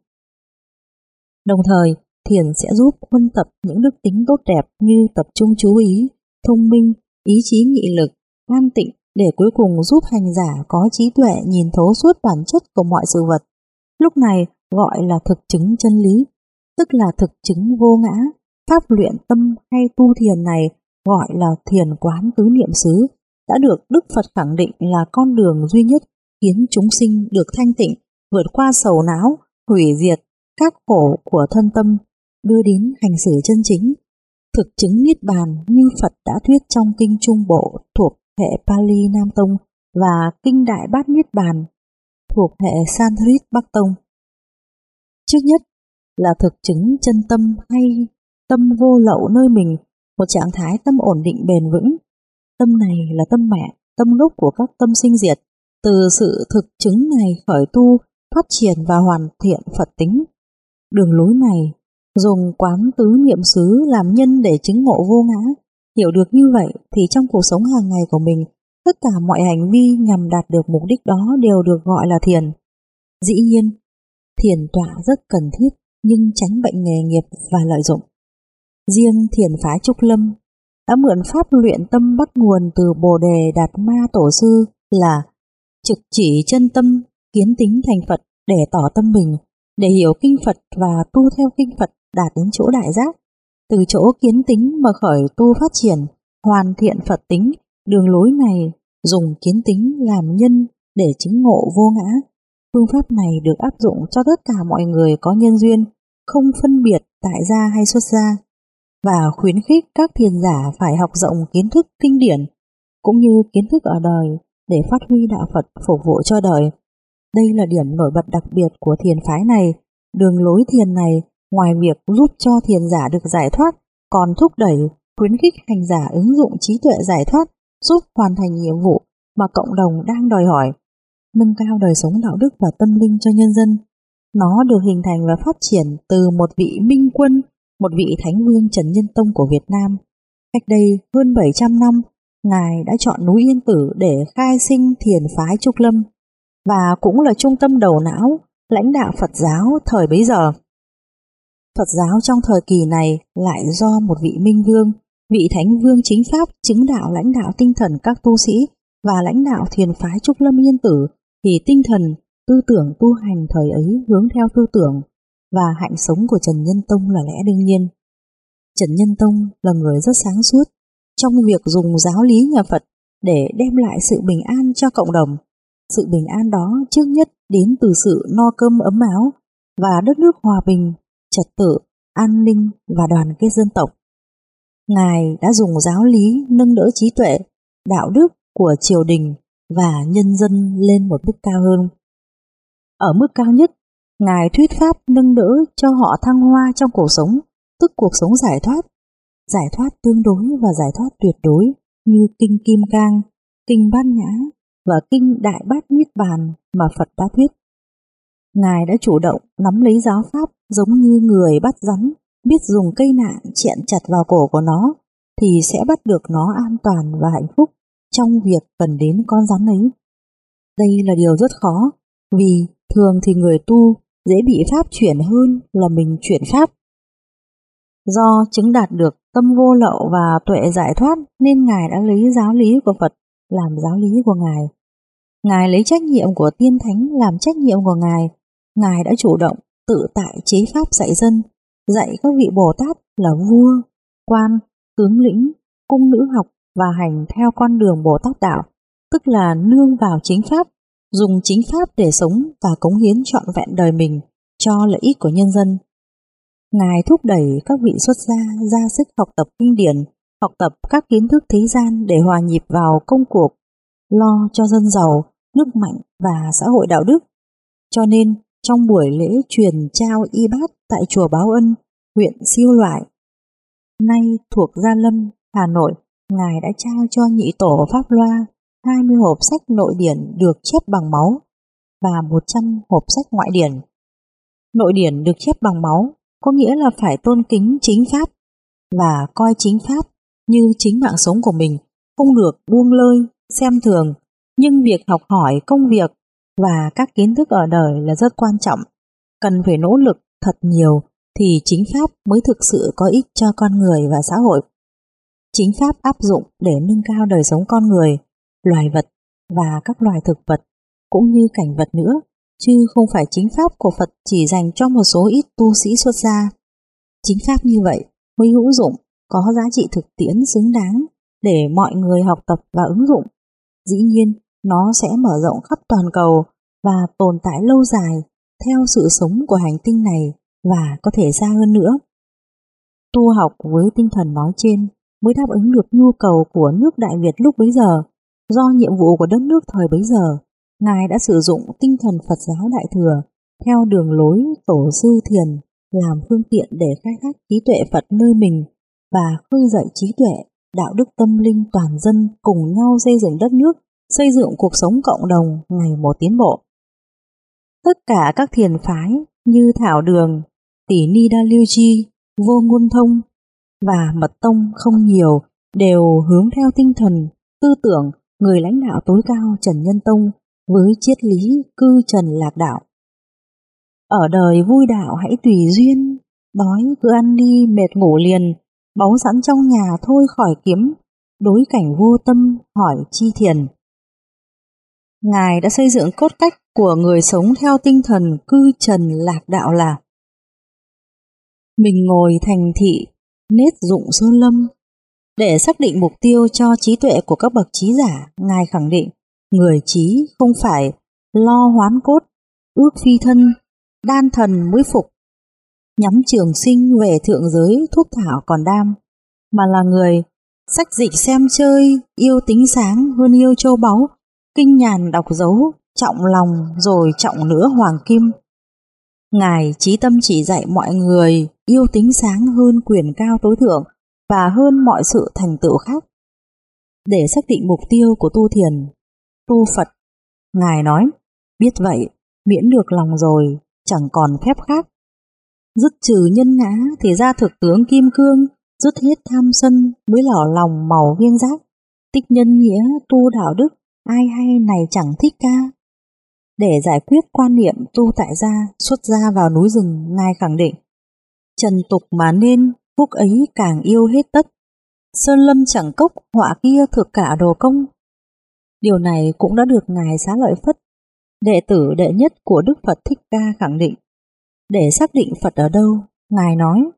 [SPEAKER 1] Đồng thời, thiền sẽ giúp huân tập những đức tính tốt đẹp như tập trung chú ý, thông minh, ý chí nghị lực, an tịnh, để cuối cùng giúp hành giả có trí tuệ nhìn thấu suốt bản chất của mọi sự vật. Lúc này gọi là thực chứng chân lý, tức là thực chứng vô ngã. Pháp luyện tâm hay tu thiền này gọi là thiền quán tứ niệm xứ, đã được Đức Phật khẳng định là con đường duy nhất khiến chúng sinh được thanh tịnh vượt qua sầu não, hủy diệt các khổ của thân tâm, đưa đến hành xử chân chính, thực chứng niết bàn như Phật đã thuyết trong kinh Trung Bộ thuộc hệ Pali Nam Tông và kinh Đại Bát Niết Bàn thuộc hệ Sanskrit Bắc Tông. Trước nhất là thực chứng chân tâm hay tâm vô lậu nơi mình, một trạng thái tâm ổn định bền vững. Tâm này là tâm mẹ, tâm gốc của các tâm sinh diệt. Từ sự thực chứng này khởi tu, phát triển và hoàn thiện Phật tính. Đường lối này dùng quán tứ niệm xứ làm nhân để chứng ngộ vô ngã. Hiểu được như vậy thì trong cuộc sống hàng ngày của mình, tất cả mọi hành vi nhằm đạt được mục đích đó đều được gọi là thiền. Dĩ nhiên, thiền tọa rất cần thiết nhưng tránh bệnh nghề nghiệp và lợi dụng. Riêng thiền phái Trúc Lâm đã mượn pháp luyện tâm bắt nguồn từ Bồ Đề Đạt Ma Tổ sư là trực chỉ chân tâm, kiến tính thành Phật để tỏ tâm mình, để hiểu kinh Phật và tu theo kinh Phật đạt đến chỗ đại giác. Từ chỗ kiến tính mà khởi tu phát triển, hoàn thiện Phật tính. Đường lối này dùng kiến tính làm nhân để chứng ngộ vô ngã. Phương pháp này được áp dụng cho tất cả mọi người có nhân duyên, không phân biệt tại gia hay xuất gia, và khuyến khích các thiền giả phải học rộng kiến thức kinh điển cũng như kiến thức ở đời để phát huy đạo Phật phục vụ cho đời. Đây là điểm nổi bật đặc biệt của thiền phái này. Đường lối thiền này ngoài việc giúp cho thiền giả được giải thoát, còn thúc đẩy, khuyến khích hành giả ứng dụng trí tuệ giải thoát, giúp hoàn thành nhiệm vụ mà cộng đồng đang đòi hỏi, nâng cao đời sống đạo đức và tâm linh cho nhân dân. Nó được hình thành và phát triển từ một vị minh quân, một vị thánh vương Trần Nhân Tông của Việt Nam. Cách đây hơn 700 năm, Ngài đã chọn núi Yên Tử để khai sinh thiền phái Trúc Lâm, và cũng là trung tâm đầu não lãnh đạo Phật giáo thời bấy giờ. Phật giáo trong thời kỳ này lại do một vị minh vương, vị thánh vương chính pháp chứng đạo lãnh đạo tinh thần các tu sĩ và lãnh đạo thiền phái Trúc Lâm Yên Tử, thì tinh thần, tư tưởng tu hành thời ấy hướng theo tư tưởng và hạnh sống của Trần Nhân Tông là lẽ đương nhiên. Trần Nhân Tông là người rất sáng suốt trong việc dùng giáo lý nhà Phật để đem lại sự bình an cho cộng đồng. Sự bình an đó trước nhất đến từ sự no cơm ấm áo và đất nước hòa bình, trật tự, an ninh và đoàn kết dân tộc. Ngài đã dùng giáo lý nâng đỡ trí tuệ, đạo đức của triều đình và nhân dân lên một mức cao hơn. Ở mức cao nhất, Ngài thuyết pháp nâng đỡ cho họ thăng hoa trong cuộc sống, tức cuộc sống giải thoát tương đối và giải thoát tuyệt đối như kinh Kim Cang, kinh Bát Nhã và kinh Đại Bát Niết Bàn mà Phật đã thuyết. Ngài đã chủ động nắm lấy giáo pháp giống như người bắt rắn, biết dùng cây nạng chẹn chặt vào cổ của nó thì sẽ bắt được nó an toàn và hạnh phúc trong việc cần đến con rắn ấy. Đây là điều rất khó, vì thường thì người tu dễ bị pháp chuyển hơn là mình chuyển pháp. Do chứng đạt được tâm vô lậu và tuệ giải thoát nên Ngài đã lấy giáo lý của Phật làm giáo lý của Ngài. Ngài lấy trách nhiệm của tiên thánh làm trách nhiệm của Ngài. Ngài đã chủ động tự tại chế pháp dạy dân, dạy các vị Bồ Tát là vua, quan, tướng lĩnh, cung nữ học và hành theo con đường Bồ Tát đạo, tức là nương vào chính pháp, dùng chính pháp để sống và cống hiến trọn vẹn đời mình cho lợi ích của nhân dân. Ngài thúc đẩy các vị xuất gia ra sức học tập kinh điển, học tập các kiến thức thế gian để hòa nhịp vào công cuộc, lo cho dân giàu, nước mạnh và xã hội đạo đức. Cho nên, trong buổi lễ truyền trao y bát tại chùa Báo Ân, huyện Siêu Loại, nay thuộc Gia Lâm, Hà Nội, Ngài đã trao cho nhị tổ Pháp Loa 20 hộp sách nội điển được chép bằng máu và 100 hộp sách ngoại điển. Nội điển được chép bằng máu có nghĩa là phải tôn kính chính pháp và coi chính pháp như chính mạng sống của mình, không được buông lơi, xem thường. Nhưng việc học hỏi công việc và các kiến thức ở đời là rất quan trọng, cần phải nỗ lực thật nhiều thì chính pháp mới thực sự có ích cho con người và xã hội. Chính pháp áp dụng để nâng cao đời sống con người, loài vật và các loài thực vật cũng như cảnh vật nữa, chứ không phải chính pháp của Phật chỉ dành cho một số ít tu sĩ xuất gia. Chính pháp như vậy mới hữu dụng, có giá trị thực tiễn xứng đáng để mọi người học tập và ứng dụng. Dĩ nhiên, nó sẽ mở rộng khắp toàn cầu và tồn tại lâu dài theo sự sống của hành tinh này và có thể xa hơn nữa. Tu học với tinh thần nói trên mới đáp ứng được nhu cầu của nước Đại Việt lúc bấy giờ. Do nhiệm vụ của đất nước thời bấy giờ, Ngài đã sử dụng tinh thần Phật giáo Đại Thừa theo đường lối Tổ sư Thiền làm phương tiện để khai thác trí tuệ Phật nơi mình và khơi dậy trí tuệ, đạo đức tâm linh toàn dân cùng nhau xây dựng đất nước, xây dựng cuộc sống cộng đồng ngày một tiến bộ. Tất cả các thiền phái như Thảo Đường, Tỷ Ni Đa Liêu Chi, Vô Ngôn Thông và Mật Tông không nhiều đều hướng theo tinh thần, tư tưởng người lãnh đạo tối cao Trần Nhân Tông với triết lý cư trần lạc đạo. Ở đời vui đạo hãy tùy duyên, đói cứ ăn đi mệt ngủ liền, báu sẵn trong nhà thôi khỏi kiếm, đối cảnh vô tâm hỏi chi thiền. Ngài đã xây dựng cốt cách của người sống theo tinh thần cư trần lạc đạo là: mình ngồi thành thị, nết dụng sơn lâm. Để xác định mục tiêu cho trí tuệ của các bậc trí giả, Ngài khẳng định người trí không phải lo hoán cốt, ước phi thân, đan thần mới phục, nhắm trường sinh về thượng giới thuốc thảo còn đam, mà là người sách dịch xem chơi, yêu tính sáng hơn yêu châu báu, kinh nhàn đọc dấu, trọng lòng rồi trọng nữa hoàng kim. Ngài chí tâm chỉ dạy mọi người yêu tính sáng hơn quyền cao tối thượng và hơn mọi sự thành tựu khác. Để xác định mục tiêu của tu thiền, tu Phật, Ngài nói, biết vậy, miễn được lòng rồi, chẳng còn phép khác. Dứt trừ nhân ngã thì ra thực tướng kim cương, dứt hết tham sân mới lỏ lòng màu viên giác. Tích nhân nghĩa, tu đạo đức, ai hay này chẳng thích ca. Để giải quyết quan niệm tu tại gia, xuất gia vào núi rừng, Ngài khẳng định, trần tục mà nên, phúc ấy càng yêu hết tất. Sơn lâm chẳng cốc, họa kia thực cả đồ công. Điều này cũng đã được Ngài Xá Lợi Phất, đệ tử đệ nhất của Đức Phật Thích Ca khẳng định. Để xác định Phật ở đâu, Ngài nói,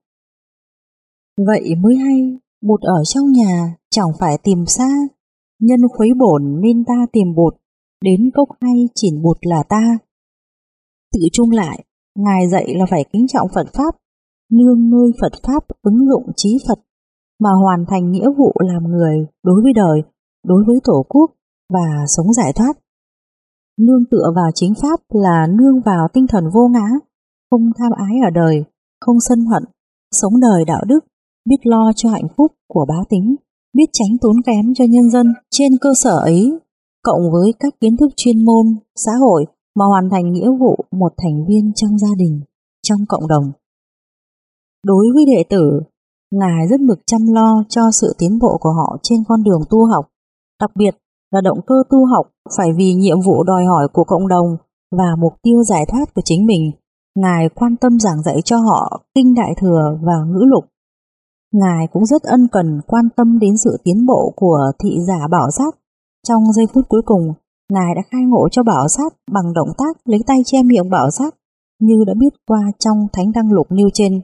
[SPEAKER 1] vậy mới hay, bụt ở trong nhà chẳng phải tìm xa, nhân khuấy bổn nên ta tìm bụt, đến cốc hay chỉn bụt là ta. Tự chung lại, Ngài dạy là phải kính trọng Phật Pháp, nương nơi Phật Pháp ứng dụng trí Phật, mà hoàn thành nghĩa vụ làm người đối với đời, đối với Tổ quốc và sống giải thoát. Nương tựa vào chính Pháp là nương vào tinh thần vô ngã, không tham ái ở đời, không sân hận, sống đời đạo đức, biết lo cho hạnh phúc của bá tính, biết tránh tốn kém cho nhân dân. Trên cơ sở ấy, cộng với các kiến thức chuyên môn, xã hội mà hoàn thành nghĩa vụ một thành viên trong gia đình, trong cộng đồng. Đối với đệ tử, Ngài rất mực chăm lo cho sự tiến bộ của họ trên con đường tu học, đặc biệt là động cơ tu học phải vì nhiệm vụ đòi hỏi của cộng đồng và mục tiêu giải thoát của chính mình. Ngài quan tâm giảng dạy cho họ kinh Đại Thừa và ngữ lục. Ngài cũng rất ân cần quan tâm đến sự tiến bộ của thị giả Bảo Sát. Trong giây phút cuối cùng, Ngài đã khai ngộ cho Bảo Sát bằng động tác lấy tay che miệng Bảo Sát như đã biết qua trong Thánh Đăng Lục nêu trên.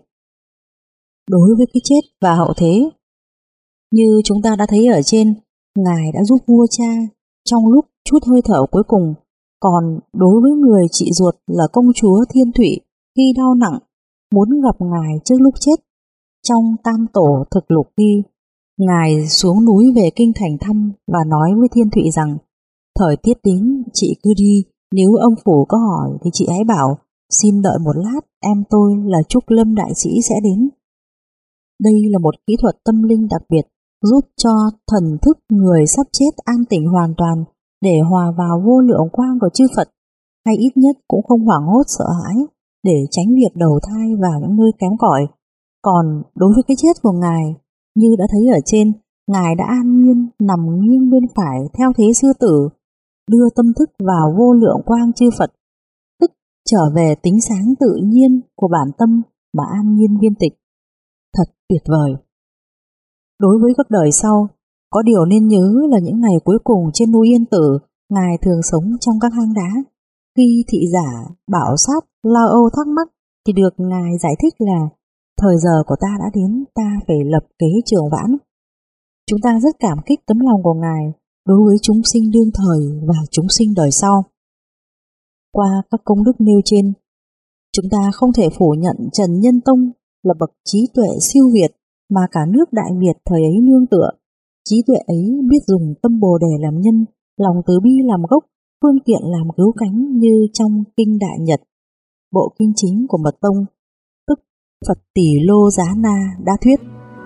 [SPEAKER 1] Đối với cái chết và hậu thế, như chúng ta đã thấy ở trên, Ngài đã giúp vua cha trong lúc chút hơi thở cuối cùng. Còn đối với người chị ruột là công chúa Thiên Thụy, khi đau nặng muốn gặp Ngài trước lúc chết, trong Tam Tổ Thực Lục ghi, Ngài xuống núi về kinh thành thăm và nói với Thiên Thụy rằng, thời tiết đến chị cứ đi, nếu ông phủ có hỏi thì chị hãy bảo, xin đợi một lát, em tôi là Trúc Lâm đại sĩ sẽ đến. Đây là một kỹ thuật tâm linh đặc biệt, giúp cho thần thức người sắp chết an tĩnh hoàn toàn để hòa vào vô lượng quang của chư Phật, hay ít nhất cũng không hoảng hốt sợ hãi, để tránh việc đầu thai vào những nơi kém cỏi. Còn đối với cái chết của Ngài, như đã thấy ở trên, Ngài đã an nhiên nằm nghiêng bên phải theo thế sư tử, đưa tâm thức vào vô lượng quang chư Phật, tức trở về tính sáng tự nhiên của bản tâm mà an nhiên viên tịch. Thật tuyệt vời. Đối với các đời sau, có điều nên nhớ là những ngày cuối cùng trên núi Yên Tử, Ngài thường sống trong các hang đá. Khi thị giả Bảo Sát lo âu thắc mắc thì được Ngài giải thích là thời giờ của ta đã đến, ta phải lập kế trường vãn. Chúng ta rất cảm kích tấm lòng của Ngài đối với chúng sinh đương thời và chúng sinh đời sau. Qua các công đức nêu trên, Chúng ta không thể phủ nhận Trần Nhân Tông là bậc trí tuệ siêu việt mà cả nước Đại Việt thời ấy nương tựa. Trí tuệ ấy biết dùng tâm Bồ Đề làm nhân, lòng từ bi làm gốc, phương tiện làm cứu cánh như trong Kinh Đại Nhật, bộ kinh chính của Mật Tông, tức Phật Tỷ Lô Giá Na đã thuyết.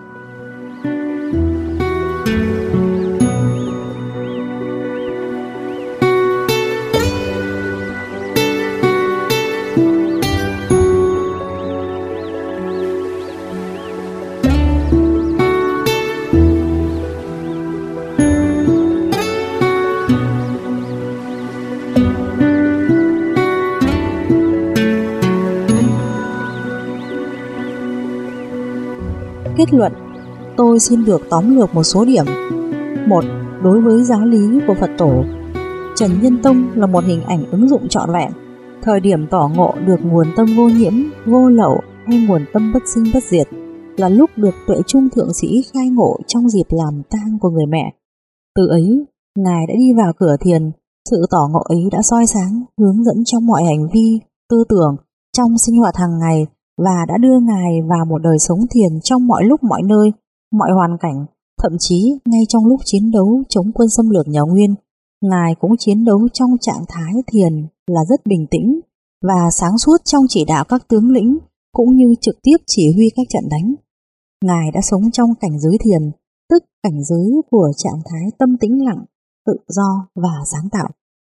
[SPEAKER 1] Kết luận, tôi xin được tóm lược một số điểm. 1. Đối với giáo lý của Phật Tổ, Trần Nhân Tông là một hình ảnh ứng dụng trọn vẹn. Thời điểm tỏ ngộ được nguồn tâm vô nhiễm, vô lậu hay nguồn tâm bất sinh bất diệt là lúc được Tuệ Trung Thượng Sĩ khai ngộ trong dịp làm tang của người mẹ. Từ ấy, Ngài đã đi vào cửa thiền, sự tỏ ngộ ấy đã soi sáng, hướng dẫn trong mọi hành vi, tư tưởng, trong sinh hoạt hàng ngày và đã đưa Ngài vào một đời sống thiền trong mọi lúc mọi nơi, mọi hoàn cảnh, thậm chí ngay trong lúc chiến đấu chống quân xâm lược nhà Nguyên, Ngài cũng chiến đấu trong trạng thái thiền là rất bình tĩnh và sáng suốt trong chỉ đạo các tướng lĩnh cũng như trực tiếp chỉ huy các trận đánh. Ngài đã sống trong cảnh giới thiền, tức cảnh giới của trạng thái tâm tĩnh lặng, tự do và sáng tạo.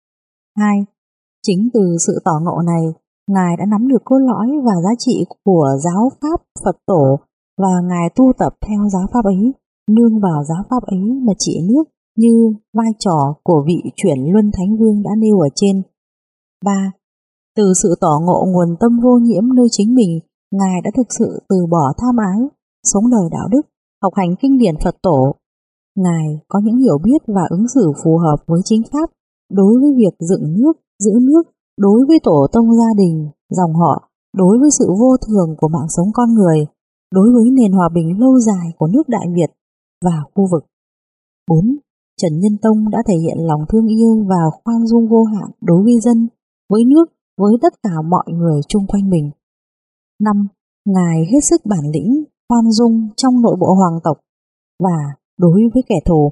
[SPEAKER 1] 2. Chính từ sự tỏ ngộ này, Ngài đã nắm được cốt lõi và giá trị của giáo pháp Phật Tổ và Ngài tu tập theo giáo pháp ấy, nương vào giáo pháp ấy mà trị nước như vai trò của vị chuyển luân thánh vương đã nêu ở trên. 3. Từ sự tỏ ngộ nguồn tâm vô nhiễm nơi chính mình, Ngài đã thực sự từ bỏ tham ái, sống đời đạo đức, học hành kinh điển Phật Tổ. Ngài có những hiểu biết và ứng xử phù hợp với chính pháp đối với việc dựng nước, giữ nước, đối với tổ tông gia đình, dòng họ, đối với sự vô thường của mạng sống con người, đối với nền hòa bình lâu dài của nước Đại Việt và khu vực. 4. Trần Nhân Tông đã thể hiện lòng thương yêu và khoan dung vô hạn đối với dân, với nước, với tất cả mọi người chung quanh mình. 5. Ngài hết sức bản lĩnh, khoan dung trong nội bộ hoàng tộc và đối với kẻ thù.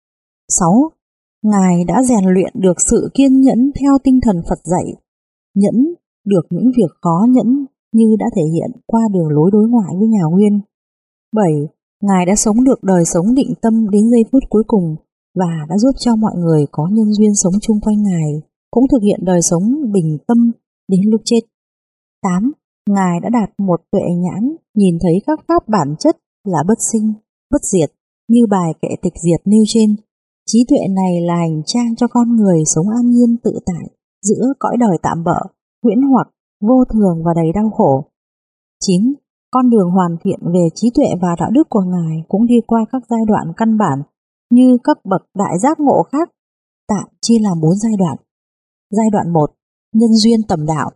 [SPEAKER 1] 6. Ngài đã rèn luyện được sự kiên nhẫn theo tinh thần Phật dạy, nhẫn được những việc khó nhẫn như đã thể hiện qua đường lối đối ngoại với nhà Nguyên. 7. Ngài đã sống được đời sống định tâm đến giây phút cuối cùng và đã giúp cho mọi người có nhân duyên sống chung quanh Ngài, cũng thực hiện đời sống bình tâm đến lúc chết. 8. Ngài đã đạt một tuệ nhãn, nhìn thấy các pháp bản chất là bất sinh, bất diệt, như bài kệ tịch diệt nêu trên. Trí tuệ này là hành trang cho con người sống an nhiên tự tại giữa cõi đời tạm bợ, huyễn hoặc, vô thường và đầy đau khổ. 9. Con đường hoàn thiện về trí tuệ và đạo đức của Ngài cũng đi qua các giai đoạn căn bản như các bậc đại giác ngộ khác, tạm chia làm 4 giai đoạn. Giai đoạn 1. Nhân duyên tầm đạo.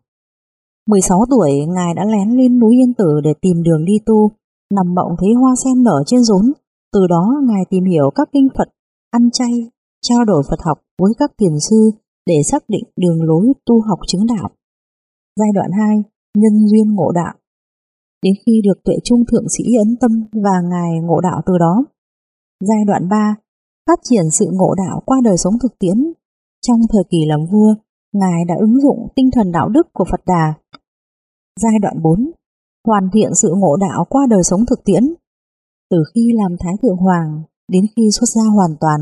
[SPEAKER 1] 16 tuổi, Ngài đã lén lên núi Yên Tử để tìm đường đi tu, nằm mộng thấy hoa sen nở trên rốn. Từ đó Ngài tìm hiểu các kinh Phật, ăn chay, trao đổi Phật học với các tiền sư để xác định đường lối tu học chứng đạo. Giai đoạn 2. Nhân duyên ngộ đạo. Đến khi được Tuệ Trung Thượng Sĩ ấn tâm và Ngài ngộ đạo từ đó. Giai đoạn 3. Phát triển sự ngộ đạo qua đời sống thực tiễn. Trong thời kỳ làm vua, Ngài đã ứng dụng tinh thần đạo đức của Phật Đà. Giai đoạn 4. Hoàn thiện sự ngộ đạo qua đời sống thực tiễn, từ khi làm Thái Thượng Hoàng đến khi xuất gia hoàn toàn.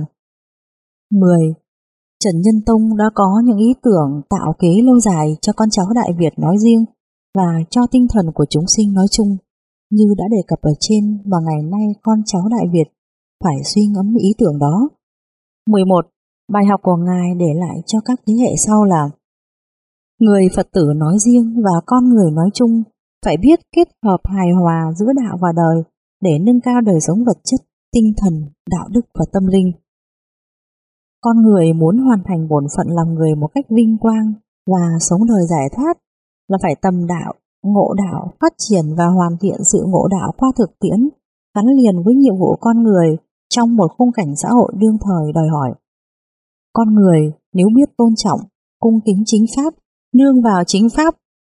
[SPEAKER 1] 10. Trần Nhân Tông đã có những ý tưởng tạo kế lâu dài cho con cháu Đại Việt nói riêng và cho tinh thần của chúng sinh nói chung, như đã đề cập ở trên, và ngày nay con cháu Đại Việt phải suy ngẫm ý tưởng đó. 11. Bài học của Ngài để lại cho các thế hệ sau là: người Phật tử nói riêng và con người nói chung phải biết kết hợp hài hòa giữa đạo và đời để nâng cao đời sống vật chất, tinh thần, đạo đức và tâm linh. Con người muốn hoàn thành bổn phận làm người một cách vinh quang và sống đời giải thoát là phải tầm đạo, ngộ đạo, phát triển và hoàn thiện sự ngộ đạo qua thực tiễn, gắn liền với nhiệm vụ con người trong một khung cảnh xã hội đương thời đòi hỏi. Con người nếu biết tôn trọng, cung kính chính pháp, nương vào chính pháp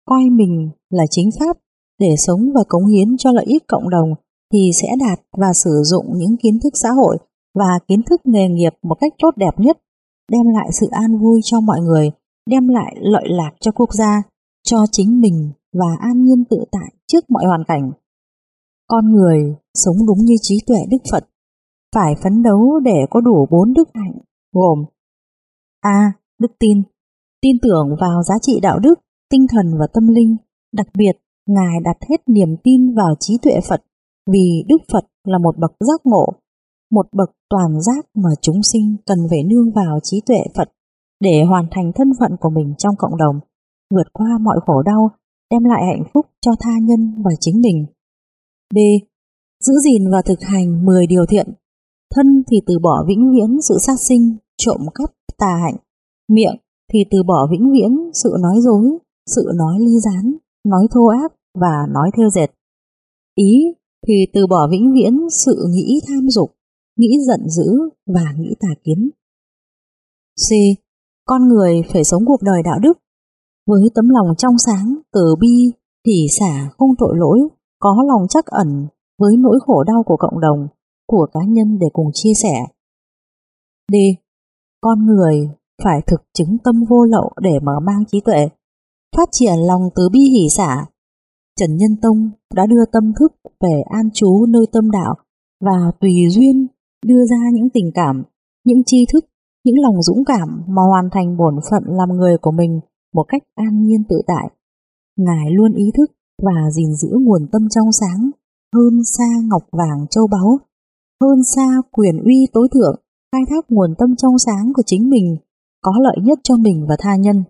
[SPEAKER 1] coi mình là chính pháp để sống và cống hiến cho lợi ích cộng đồng thì sẽ đạt và sử dụng những kiến thức xã hội và kiến thức nghề nghiệp một cách tốt đẹp nhất, đem lại sự an vui cho mọi người, đem lại lợi lạc cho quốc gia, cho chính mình và an nhiên tự tại trước mọi hoàn cảnh. Con người sống đúng như trí tuệ Đức Phật, phải phấn đấu để có đủ 4 đức hạnh, gồm: A. Đức tin, tin tưởng vào giá trị đạo đức, tinh thần và tâm linh. Đặc biệt, Ngài đặt hết niềm tin vào trí tuệ Phật, vì Đức Phật là một bậc giác ngộ, một bậc toàn giác mà chúng sinh cần phải nương vào trí tuệ Phật để hoàn thành thân phận của mình trong cộng đồng, vượt qua mọi khổ đau, đem lại hạnh phúc cho tha nhân và chính mình. B. Giữ gìn và thực hành 10 điều thiện. Thân thì từ bỏ vĩnh viễn sự sát sinh, trộm cắp, tà hạnh. Miệng thì từ bỏ vĩnh viễn sự nói dối, sự nói ly gián, nói thô ác và nói thêu dệt. Ý thì từ bỏ vĩnh viễn sự nghĩ tham dục, nghĩ giận dữ và nghĩ tà kiến. C. Con người phải sống cuộc đời đạo đức với tấm lòng trong sáng, từ bi, hỷ xả, không tội lỗi, có lòng trắc ẩn với nỗi khổ đau của cộng đồng, của cá nhân để cùng chia sẻ. D. Con người phải thực chứng tâm vô lậu để mở mang trí tuệ, phát triển lòng từ bi hỷ xả. Trần Nhân Tông đã đưa tâm thức về an trú nơi tâm đạo và tùy duyên đưa ra những tình cảm, những tri thức, những lòng dũng cảm mà hoàn thành bổn phận làm người của mình một cách an nhiên tự tại. Ngài luôn ý thức và gìn giữ nguồn tâm trong sáng, hơn xa ngọc vàng châu báu, hơn xa quyền uy tối thượng, khai thác nguồn tâm trong sáng của chính mình, có lợi nhất cho mình và tha nhân.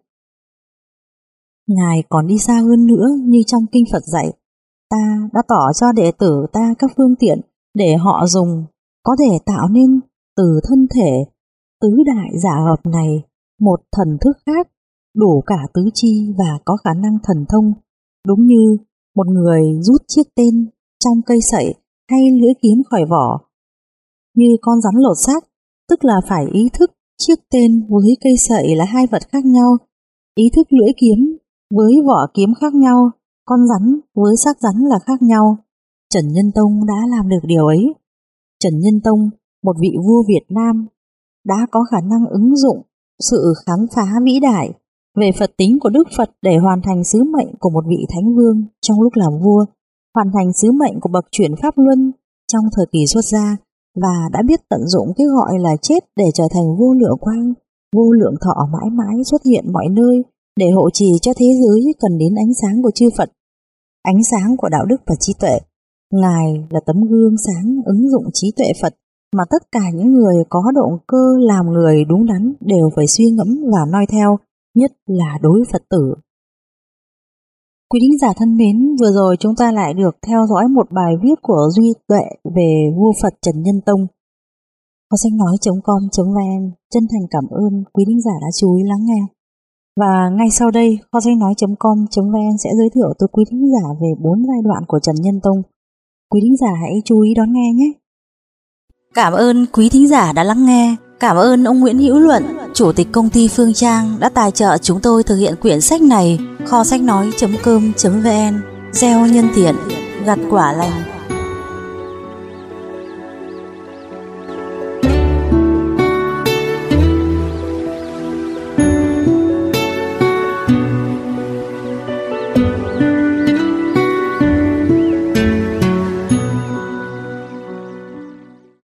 [SPEAKER 1] Ngài còn đi xa hơn nữa, như trong kinh Phật dạy, ta đã tỏ cho đệ tử ta các phương tiện để họ dùng, có thể tạo nên từ thân thể tứ đại giả hợp này một thần thức khác, đủ cả tứ chi và có khả năng thần thông, đúng như một người rút chiếc tên trong cây sậy hay lưỡi kiếm khỏi vỏ. Như con rắn lột xác, tức là phải ý thức chiếc tên với cây sậy là hai vật khác nhau, ý thức lưỡi kiếm với vỏ kiếm khác nhau, con rắn với xác rắn là khác nhau. Trần Nhân Tông đã làm được điều ấy. Trần Nhân Tông, một vị vua Việt Nam, đã có khả năng ứng dụng sự khám phá vĩ đại về Phật tính của Đức Phật để hoàn thành sứ mệnh của một vị thánh vương trong lúc làm vua, hoàn thành sứ mệnh của bậc chuyển pháp luân trong thời kỳ xuất gia, và đã biết tận dụng cái gọi là chết để trở thành vô lượng quang, vô lượng thọ mãi mãi xuất hiện mọi nơi để hộ trì cho thế giới cần đến ánh sáng của chư Phật, ánh sáng của đạo đức và trí tuệ. Ngài là tấm gương sáng ứng dụng trí tuệ Phật mà tất cả những người có động cơ làm người đúng đắn đều phải suy ngẫm và noi theo, nhất là đối Phật tử. Quý thính giả thân mến, vừa rồi chúng ta lại được theo dõi một bài viết của Duy Tuệ về vua Phật Trần Nhân Tông. Kho sách nói.com.vn chân thành cảm ơn quý thính giả đã chú ý lắng nghe. Và ngay sau đây, kho sách nói.com.vn sẽ giới thiệu tới quý thính giả về 4 giai đoạn của Trần Nhân Tông. Quý thính giả hãy chú ý đón nghe nhé. Cảm ơn quý thính giả đã lắng nghe. Cảm ơn ông Nguyễn Hữu Luận, Chủ tịch công ty Phương Trang đã tài trợ chúng tôi thực hiện quyển sách này. Kho sách nói.com.vn gieo nhân thiện, gặt quả lành.